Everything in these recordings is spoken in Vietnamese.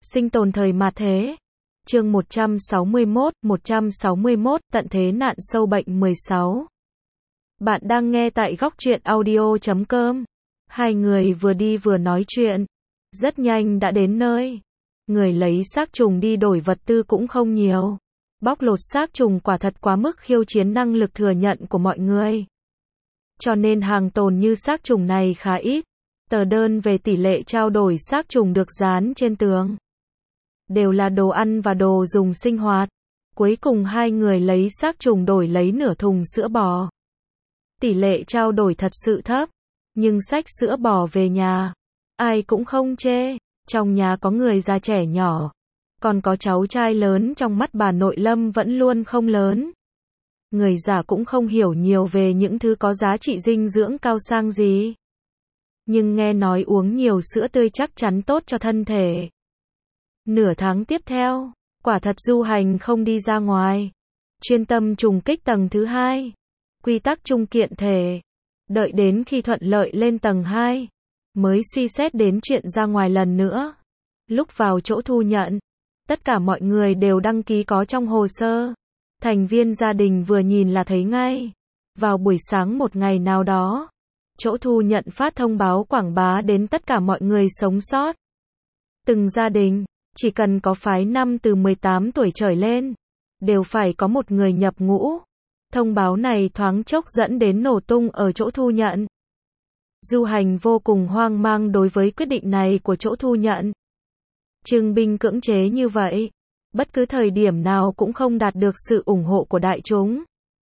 Sinh tồn thời mạt thế. Chương 161, tận thế nạn sâu bệnh 16. Bạn đang nghe tại góc truyện audio.com. Hai người vừa đi vừa nói chuyện. Rất nhanh đã đến nơi. Người lấy xác trùng đi đổi vật tư cũng không nhiều. Bóc lột xác trùng quả thật quá mức khiêu chiến năng lực thừa nhận của mọi người. Cho nên hàng tồn như xác trùng này khá ít. Tờ đơn về tỷ lệ trao đổi xác trùng được dán trên tường. Đều là đồ ăn và đồ dùng sinh hoạt. Cuối cùng hai người lấy xác trùng đổi lấy nửa thùng sữa bò. Tỷ lệ trao đổi thật sự thấp. Nhưng xách sữa bò về nhà, ai cũng không chê. Trong nhà có người già trẻ nhỏ. Còn có cháu trai lớn trong mắt bà nội Lâm vẫn luôn không lớn. Người già cũng không hiểu nhiều về những thứ có giá trị dinh dưỡng cao sang gì. Nhưng nghe nói uống nhiều sữa tươi chắc chắn tốt cho thân thể. Nửa tháng tiếp theo, quả thật du hành không đi ra ngoài. Chuyên tâm trùng kích tầng thứ 2. Quy tắc chung kiện thể. Đợi đến khi thuận lợi lên tầng 2, mới suy xét đến chuyện ra ngoài lần nữa. Lúc vào chỗ thu nhận, tất cả mọi người đều đăng ký có trong hồ sơ. Thành viên gia đình vừa nhìn là thấy ngay. Vào buổi sáng một ngày nào đó, chỗ thu nhận phát thông báo quảng bá đến tất cả mọi người sống sót. Từng gia đình, chỉ cần có phái năm từ 18 tuổi trở lên, đều phải có một người nhập ngũ. Thông báo này thoáng chốc dẫn đến nổ tung ở chỗ thu nhận. Du hành vô cùng hoang mang đối với quyết định này của chỗ thu nhận. Trưng binh cưỡng chế như vậy, bất cứ thời điểm nào cũng không đạt được sự ủng hộ của đại chúng.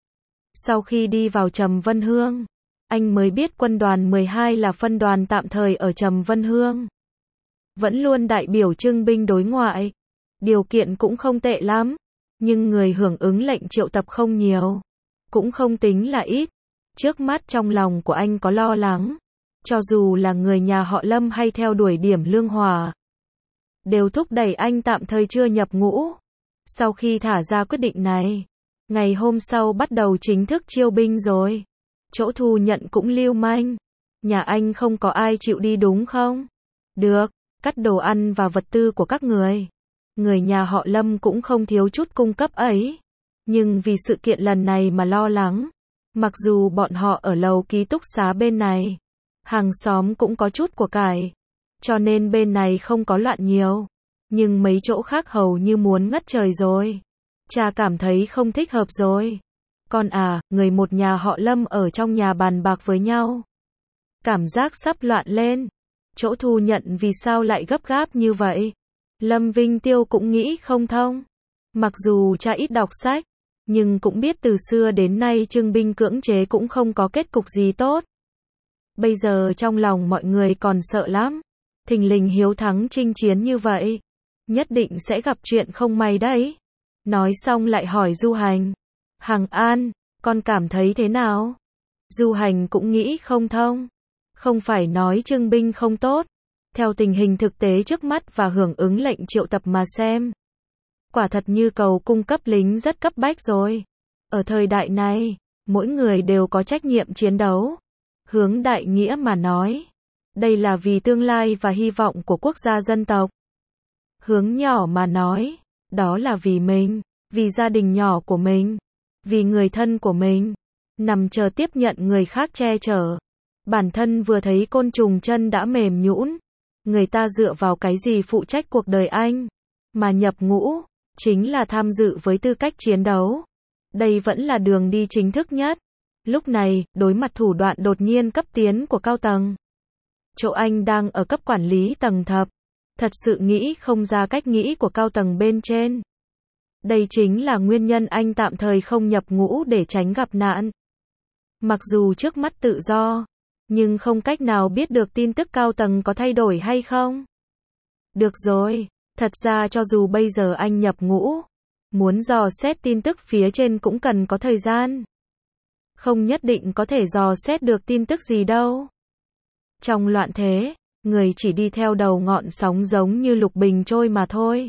Sau khi đi vào Trầm Vân Hương, anh mới biết quân đoàn 12 là phân đoàn tạm thời ở Trầm Vân Hương. Vẫn luôn đại biểu trưng binh đối ngoại. Điều kiện cũng không tệ lắm. Nhưng người hưởng ứng lệnh triệu tập không nhiều. Cũng không tính là ít. Trước mắt trong lòng của anh có lo lắng. Cho dù là người nhà họ Lâm hay theo đuổi điểm lương hòa, đều thúc đẩy anh tạm thời chưa nhập ngũ. Sau khi thả ra quyết định này, ngày hôm sau bắt đầu chính thức chiêu binh rồi. Chỗ thu nhận cũng lưu manh. Nhà anh không có ai chịu đi đúng không? Được, cắt đồ ăn và vật tư của các người. Người nhà họ Lâm cũng không thiếu chút cung cấp ấy. Nhưng vì sự kiện lần này mà lo lắng. Mặc dù bọn họ ở lầu ký túc xá bên này, hàng xóm cũng có chút của cải, cho nên bên này không có loạn nhiều. Nhưng mấy chỗ khác hầu như muốn ngất trời rồi. Cha cảm thấy không thích hợp rồi. Con à, người một nhà họ Lâm ở trong nhà bàn bạc với nhau. Cảm giác sắp loạn lên. Chỗ thu nhận vì sao lại gấp gáp như vậy? Lâm Vinh Tiêu cũng nghĩ không thông. Mặc dù cha ít đọc sách, nhưng cũng biết từ xưa đến nay trưng binh cưỡng chế cũng không có kết cục gì tốt. Bây giờ trong lòng mọi người còn sợ lắm. Thình lình hiếu thắng chinh chiến như vậy, nhất định sẽ gặp chuyện không may đấy. Nói xong lại hỏi Du Hành. Hằng An, con cảm thấy thế nào? Du Hành cũng nghĩ không thông. Không phải nói trưng binh không tốt. Theo tình hình thực tế trước mắt và hưởng ứng lệnh triệu tập mà xem, quả thật nhu cầu cung cấp lính rất cấp bách rồi. Ở thời đại này, mỗi người đều có trách nhiệm chiến đấu. Hướng đại nghĩa mà nói, đây là vì tương lai và hy vọng của quốc gia dân tộc. Hướng nhỏ mà nói, đó là vì mình, vì gia đình nhỏ của mình, vì người thân của mình. Nằm chờ tiếp nhận người khác che chở. Bản thân vừa thấy côn trùng chân đã mềm nhũn. Người ta dựa vào cái gì phụ trách cuộc đời anh? Mà nhập ngũ, chính là tham dự với tư cách chiến đấu. Đây vẫn là đường đi chính thức nhất. Lúc này, đối mặt thủ đoạn đột nhiên cấp tiến của cao tầng. Chỗ anh đang ở cấp quản lý tầng thập. Thật sự nghĩ không ra cách nghĩ của cao tầng bên trên. Đây chính là nguyên nhân anh tạm thời không nhập ngũ để tránh gặp nạn. Mặc dù trước mắt tự do, nhưng không cách nào biết được tin tức cao tầng có thay đổi hay không. Được rồi, thật ra cho dù bây giờ anh nhập ngũ, muốn dò xét tin tức phía trên cũng cần có thời gian. Không nhất định có thể dò xét được tin tức gì đâu. Trong loạn thế, người chỉ đi theo đầu ngọn sóng giống như lục bình trôi mà thôi.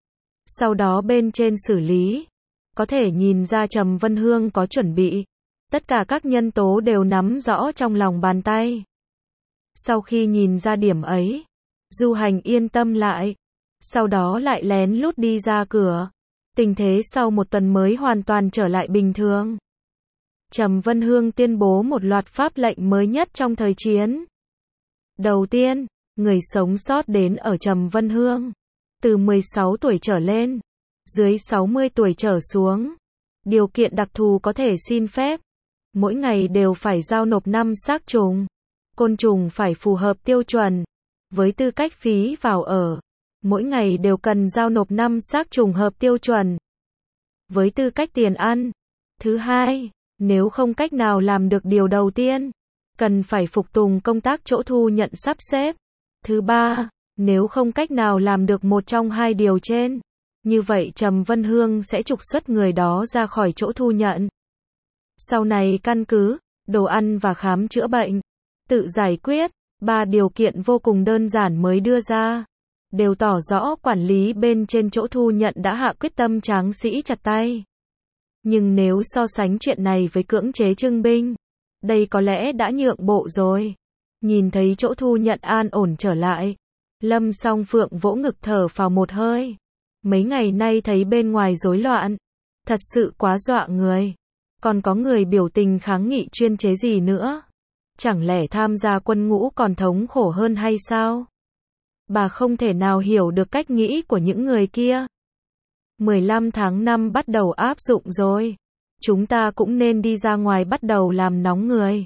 Sau đó bên trên xử lý, có thể nhìn ra Trầm Vân Hương có chuẩn bị. Tất cả các nhân tố đều nắm rõ trong lòng bàn tay. Sau khi nhìn ra điểm ấy, Du Hành yên tâm lại. sau đó lại lén lút đi ra cửa. Tình thế sau một tuần mới hoàn toàn trở lại bình thường. Trầm Vân Hương tuyên bố một loạt pháp lệnh mới nhất trong thời chiến. Đầu tiên, người sống sót đến ở Trầm Vân Hương, từ 16 tuổi trở lên, dưới 60 tuổi trở xuống, điều kiện đặc thù có thể xin phép, mỗi ngày đều phải giao nộp 5 xác trùng. Côn trùng phải phù hợp tiêu chuẩn. Với tư cách phí vào ở, mỗi ngày đều cần giao nộp 5 xác trùng hợp tiêu chuẩn. Với tư cách tiền ăn, thứ hai, nếu không cách nào làm được điều đầu tiên, cần phải phục tùng công tác chỗ thu nhận sắp xếp. Thứ ba, nếu không cách nào làm được một trong hai điều trên, như vậy Trầm Vân Hương sẽ trục xuất người đó ra khỏi chỗ thu nhận. Sau này căn cứ, đồ ăn và khám chữa bệnh, tự giải quyết, 3 điều kiện vô cùng đơn giản mới đưa ra, đều tỏ rõ quản lý bên trên chỗ thu nhận đã hạ quyết tâm tráng sĩ chặt tay. Nhưng nếu so sánh chuyện này với cưỡng chế trưng binh, đây có lẽ đã nhượng bộ rồi. Nhìn thấy chỗ thu nhận an ổn trở lại, Lâm Song Phượng vỗ ngực thở phào một hơi. Mấy ngày nay thấy bên ngoài rối loạn, thật sự quá dọa người. Còn có người biểu tình kháng nghị chuyên chế gì nữa? Chẳng lẽ tham gia quân ngũ còn thống khổ hơn hay sao? Bà không thể nào hiểu được cách nghĩ của những người kia. 15 tháng 5 bắt đầu áp dụng rồi. Chúng ta cũng nên đi ra ngoài bắt đầu làm nóng người.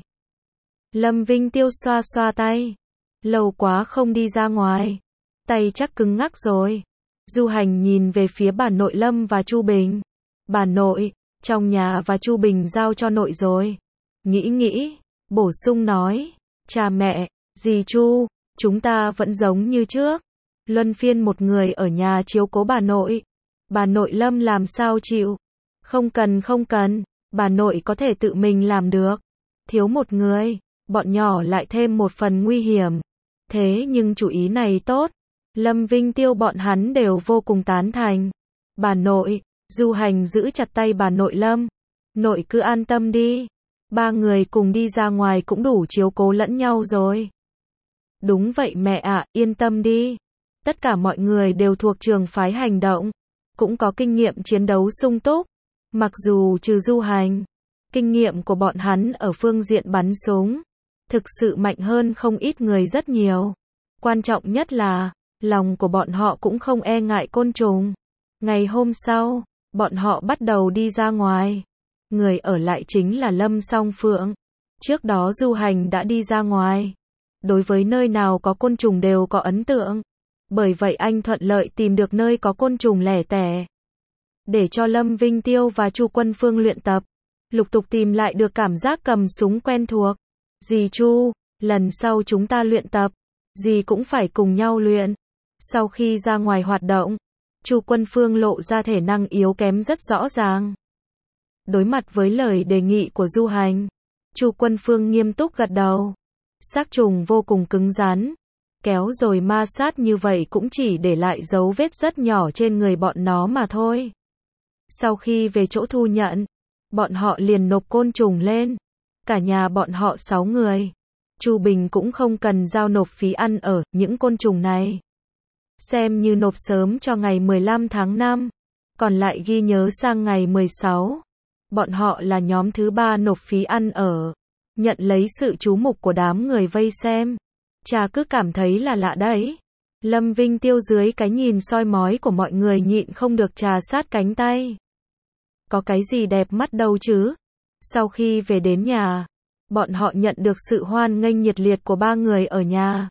Lâm Vinh Tiêu xoa xoa tay. Lâu quá không đi ra ngoài. Tay chắc cứng ngắc rồi. Du Hành nhìn về phía bà nội Lâm và Chu Bình. Bà nội, trong nhà và Chu Bình giao cho nội rồi. Nghĩ, bổ sung nói. Cha mẹ, dì Chu, chúng ta vẫn giống như trước. Luân phiên một người ở nhà chiếu cố bà nội. Bà nội Lâm làm sao chịu? Không cần, bà nội có thể tự mình làm được. Thiếu một người, bọn nhỏ lại thêm một phần nguy hiểm. Thế nhưng chủ ý này tốt. Lâm Vinh Tiêu bọn hắn đều vô cùng tán thành. Bà nội, Du Hành giữ chặt tay bà nội Lâm. Nội cứ an tâm đi. 3 người cùng đi ra ngoài cũng đủ chiếu cố lẫn nhau rồi. Đúng vậy mẹ ạ, yên tâm đi. Tất cả mọi người đều thuộc trường phái hành động, cũng có kinh nghiệm chiến đấu sung túc. Mặc dù trừ Du Hành, kinh nghiệm của bọn hắn ở phương diện bắn súng thực sự mạnh hơn không ít người rất nhiều. Quan trọng nhất là, lòng của bọn họ cũng không e ngại côn trùng. Ngày hôm sau, bọn họ bắt đầu đi ra ngoài. Người ở lại chính là Lâm Song Phượng. Trước đó Du Hành đã đi ra ngoài. Đối với nơi nào có côn trùng đều có ấn tượng. Bởi vậy anh thuận lợi tìm được nơi có côn trùng lẻ tẻ. Để cho Lâm Vinh Tiêu và Chu Quân Phương luyện tập. Lục tục tìm lại được cảm giác cầm súng quen thuộc. Dì Chu, lần sau chúng ta luyện tập, dì cũng phải cùng nhau luyện. Sau khi ra ngoài hoạt động, Chu Quân Phương lộ ra thể năng yếu kém rất rõ ràng. Đối mặt với lời đề nghị của Du Hành, Chu Quân Phương nghiêm túc gật đầu. Xác trùng vô cùng cứng rắn, kéo rồi ma sát như vậy cũng chỉ để lại dấu vết rất nhỏ trên người bọn nó mà thôi. Sau khi về chỗ thu nhận, bọn họ liền nộp côn trùng lên. Cả nhà bọn họ 6 người. Chu Bình cũng không cần giao nộp phí ăn ở những côn trùng này. Xem như nộp sớm cho ngày 15 tháng 5, còn lại ghi nhớ sang ngày 16. Bọn họ là nhóm thứ 3 nộp phí ăn ở, nhận lấy sự chú mục của đám người vây xem. Cha cứ cảm thấy là lạ đấy. Lâm Vinh Tiêu dưới cái nhìn soi mói của mọi người nhịn không được trà sát cánh tay. Có cái gì đẹp mắt đâu chứ? Sau khi về đến nhà, bọn họ nhận được sự hoan nghênh nhiệt liệt của 3 người ở nhà.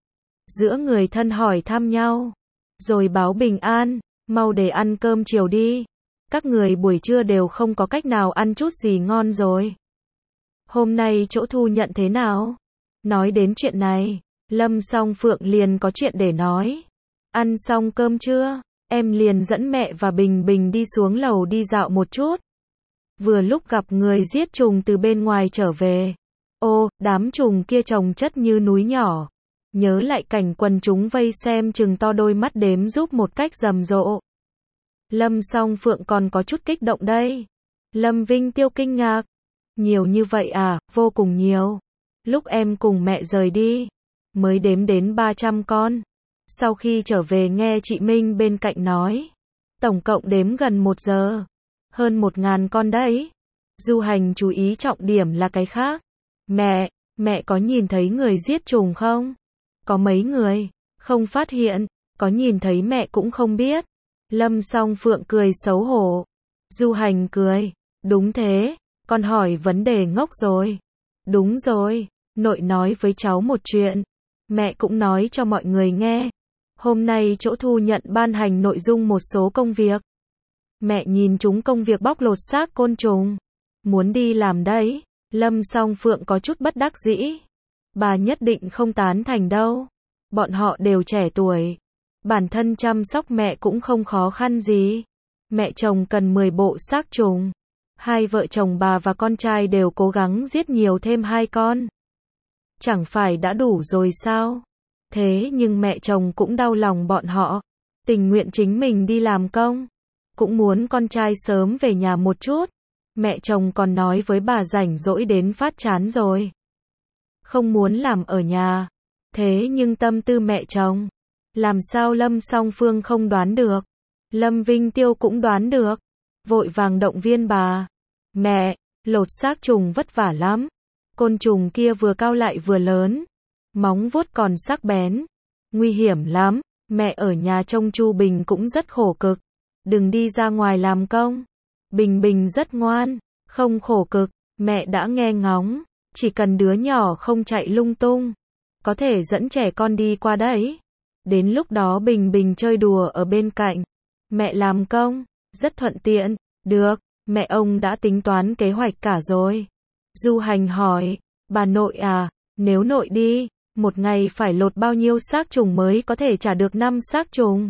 Giữa người thân hỏi thăm nhau, rồi báo bình an, mau để ăn cơm chiều đi. Các người buổi trưa đều không có cách nào ăn chút gì ngon rồi. Hôm nay chỗ thu nhận thế nào? Nói đến chuyện này, Lâm Song Phượng liền có chuyện để nói. Ăn xong cơm chưa? Em liền dẫn mẹ và Bình Bình đi xuống lầu đi dạo một chút. Vừa lúc gặp người giết trùng từ bên ngoài trở về. Ô, đám trùng kia chồng chất như núi nhỏ. Nhớ lại cảnh quần chúng vây xem chừng to đôi mắt đếm giúp một cách rầm rộ. Lâm Song Phượng còn có chút kích động đây. Lâm Vinh Tiêu kinh ngạc. Nhiều như vậy à, vô cùng nhiều. Lúc em cùng mẹ rời đi, mới đếm đến 300 con. Sau khi trở về nghe chị Minh bên cạnh nói, tổng cộng đếm gần 1 giờ, hơn 1.000 con đấy. Du Hành chú ý trọng điểm là cái khác. Mẹ có nhìn thấy người giết trùng không? Có mấy người? Không phát hiện, có nhìn thấy mẹ cũng không biết. Lâm Song Phượng cười xấu hổ. Du Hành cười, đúng thế, con hỏi vấn đề ngốc rồi. Đúng rồi, nội nói với cháu một chuyện, mẹ cũng nói cho mọi người nghe. Hôm nay chỗ thu nhận ban hành nội dung một số công việc. Mẹ nhìn chúng công việc bóc lột xác côn trùng. Muốn đi làm đấy. Lâm Song Phượng có chút bất đắc dĩ. Bà nhất định không tán thành đâu. Bọn họ đều trẻ tuổi. Bản thân chăm sóc mẹ cũng không khó khăn gì. Mẹ chồng cần 10 bộ xác trùng. Hai vợ chồng bà và con trai đều cố gắng giết nhiều thêm 2 con. Chẳng phải đã đủ rồi sao? Thế nhưng mẹ chồng cũng đau lòng bọn họ. Tình nguyện chính mình đi làm công. Cũng muốn con trai sớm về nhà một chút. Mẹ chồng còn nói với bà rảnh rỗi đến phát chán rồi. Không muốn làm ở nhà. Thế nhưng tâm tư mẹ chồng, làm sao Lâm Song Phương không đoán được. Lâm Vinh Tiêu cũng đoán được. Vội vàng động viên bà. Mẹ, lột xác trùng vất vả lắm. Côn trùng kia vừa cao lại vừa lớn. Móng vuốt còn sắc bén. Nguy hiểm lắm. Mẹ ở nhà trông Chu Bình cũng rất khổ cực. Đừng đi ra ngoài làm công. Bình Bình rất ngoan, không khổ cực, mẹ đã nghe ngóng. Chỉ cần đứa nhỏ không chạy lung tung, có thể dẫn trẻ con đi qua đấy. Đến lúc đó Bình Bình chơi đùa ở bên cạnh. Mẹ làm công, rất thuận tiện. Được, mẹ ông đã tính toán kế hoạch cả rồi. Du Hành hỏi, bà nội à, nếu nội đi, một ngày phải lột bao nhiêu xác trùng mới có thể trả được 5 xác trùng?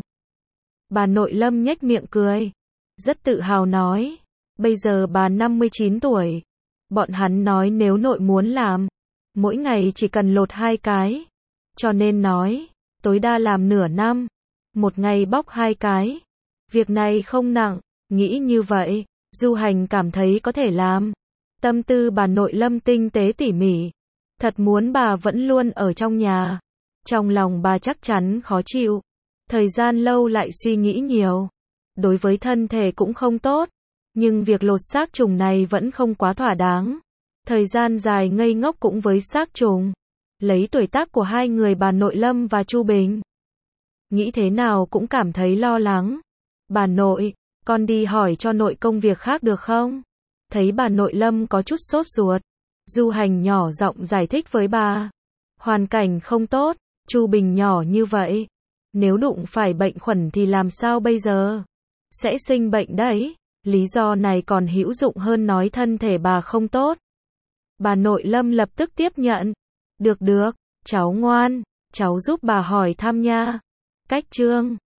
Bà nội Lâm nhếch miệng cười, rất tự hào nói, bây giờ bà 59 tuổi. Bọn hắn nói nếu nội muốn làm, mỗi ngày chỉ cần lột 2 cái. Cho nên nói, tối đa làm nửa năm, một ngày bóc 2 cái. Việc này không nặng, nghĩ như vậy, Du Hành cảm thấy có thể làm. Tâm tư bà nội Lâm tinh tế tỉ mỉ. Thật muốn bà vẫn luôn ở trong nhà. Trong lòng bà chắc chắn khó chịu. Thời gian lâu lại suy nghĩ nhiều. Đối với thân thể cũng không tốt. Nhưng việc lột xác trùng này vẫn không quá thỏa đáng. Thời gian dài ngây ngốc cũng với xác trùng. Lấy tuổi tác của hai người bà nội Lâm và Chu Bình, nghĩ thế nào cũng cảm thấy lo lắng. Bà nội, con đi hỏi cho nội công việc khác được không? Thấy bà nội Lâm có chút sốt ruột, Du Hành nhỏ giọng giải thích với bà. Hoàn cảnh không tốt, Chu Bình nhỏ như vậy. Nếu đụng phải bệnh khuẩn thì làm sao bây giờ? Sẽ sinh bệnh đấy. Lý do này còn hữu dụng hơn nói thân thể bà không tốt. Bà nội Lâm lập tức tiếp nhận. Được, cháu ngoan, cháu giúp bà hỏi thăm nha. Cách chương